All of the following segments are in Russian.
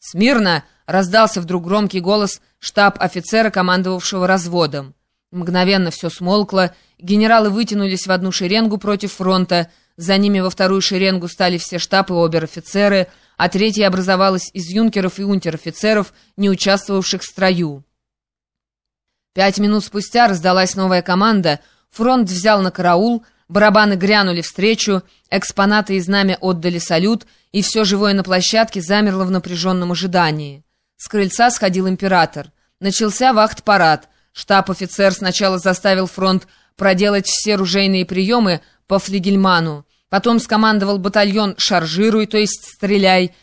«Смирно!» — раздался вдруг громкий голос штаб-офицера, командовавшего разводом. Мгновенно все смолкло, генералы вытянулись в одну шеренгу против фронта, за ними во вторую шеренгу стали все штаб и обер-офицеры, а третья образовалась из юнкеров и унтер-офицеров, не участвовавших в строю. 5 минут спустя раздалась новая команда, фронт взял на караул, барабаны грянули встречу, экспонаты и знамя отдали салют, и все живое на площадке замерло в напряженном ожидании. С крыльца сходил император. Начался вахт-парад. Штаб-офицер сначала заставил фронт проделать все ружейные приемы по флигельману, потом скомандовал батальон «шаржируй», то есть «стреляй»,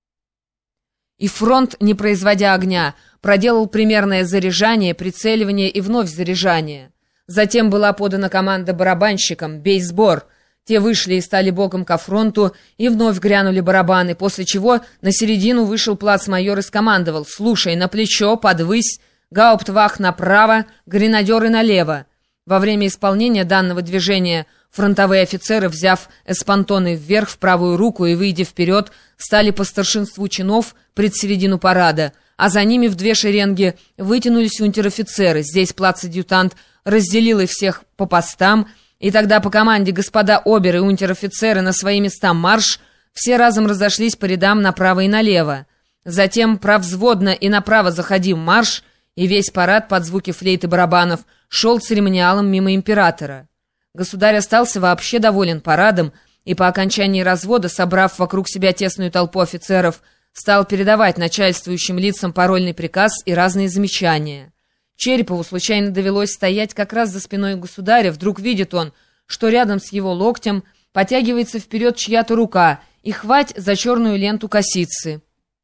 и фронт, не производя огня, проделал примерное заряжание, прицеливание и вновь заряжание. Затем была подана команда барабанщикам «бей сбор». Те вышли и стали боком ко фронту, и вновь грянули барабаны, после чего на середину вышел плацмайор и скомандовал: «Слушай, на плечо, подвысь, гауптвахт направо, гренадеры налево». Во время исполнения данного движения фронтовые офицеры, взяв эспантоны вверх в правую руку и выйдя вперед, стали по старшинству чинов пред середину парада, а за ними в две шеренги вытянулись унтер-офицеры. Здесь плацадъютант разделил их всех по постам, и тогда по команде «Господа обер» и унтер-офицеры на свои места марш, все разом разошлись по рядам направо и налево. Затем провзводно и направо заходим марш, и весь парад под звуки флейт и барабанов шел церемониалом мимо императора. Государь остался вообще доволен парадом, и по окончании развода, собрав вокруг себя тесную толпу офицеров, стал передавать начальствующим лицам парольный приказ и разные замечания. Черепову случайно довелось стоять как раз за спиной государя. Вдруг видит он, что рядом с его локтем потягивается вперед чья-то рука и хвать за черную ленту косицы.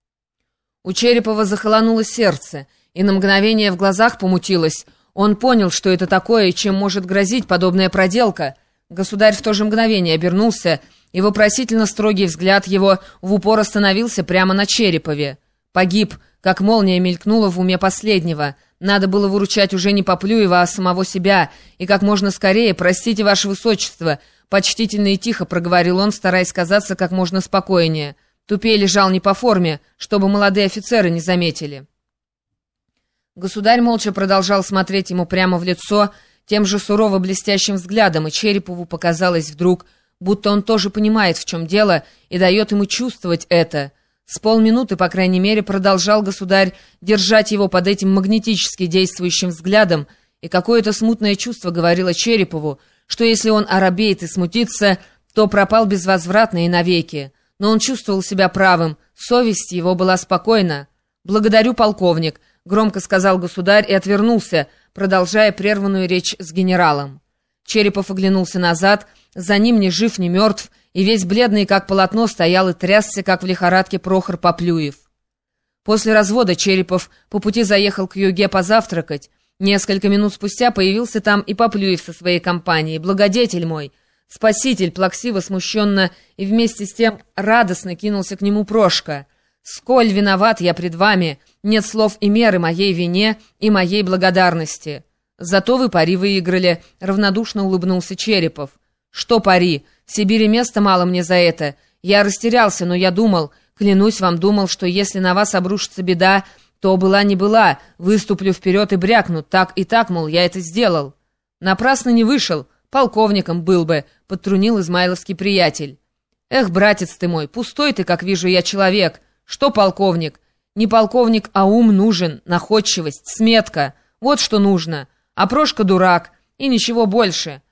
У Черепова захолонуло сердце, и на мгновение в глазах помутилось. Он понял, что это такое и чем может грозить подобная проделка. Государь в то же мгновение обернулся, и вопросительно строгий взгляд его в упор остановился прямо на Черепове. Погиб, как молния мелькнула в уме последнего. Надо было выручать уже не Поплюева, а самого себя, и как можно скорее: «Простите, ваше высочество», — почтительно и тихо проговорил он, стараясь казаться как можно спокойнее. Тупей лежал не по форме, чтобы молодые офицеры не заметили. Государь молча продолжал смотреть ему прямо в лицо тем же сурово-блестящим взглядом, и Черепову показалось вдруг, будто он тоже понимает, в чем дело, и дает ему чувствовать это. С полминуты, по крайней мере, продолжал государь держать его под этим магнетически действующим взглядом, и какое-то смутное чувство говорило Черепову, что если он оробеет и смутится, то пропал безвозвратно и навеки. Но он чувствовал себя правым, совесть его была спокойна. «Благодарю, полковник», — громко сказал государь и отвернулся, продолжая прерванную речь с генералом. Черепов оглянулся назад, за ним ни жив, ни мертв, и весь бледный, как полотно, стоял и трясся, как в лихорадке Прохор Поплюев. После развода Черепов по пути заехал к Юге позавтракать. Несколько минут спустя появился там и Поплюев со своей компанией. «Благодетель мой! Спаситель!» — плаксиво, смущенно и вместе с тем радостно кинулся к нему Прошка. «Сколь виноват я пред вами! Нет слов и меры моей вине и моей благодарности!» «Зато вы пари выиграли», — равнодушно улыбнулся Черепов. «Что пари? В Сибири места мало мне за это. Я растерялся, но я думал, клянусь вам, думал, что если на вас обрушится беда, то была не была, выступлю вперед и брякну, так и так, мол, я это сделал». «Напрасно не вышел, полковником был бы», — подтрунил измайловский приятель. «Эх, братец ты мой, пустой ты, как вижу я, человек. Что полковник? Не полковник, а ум нужен, находчивость, сметка. Вот что нужно. А Прошка дурак, и ничего больше.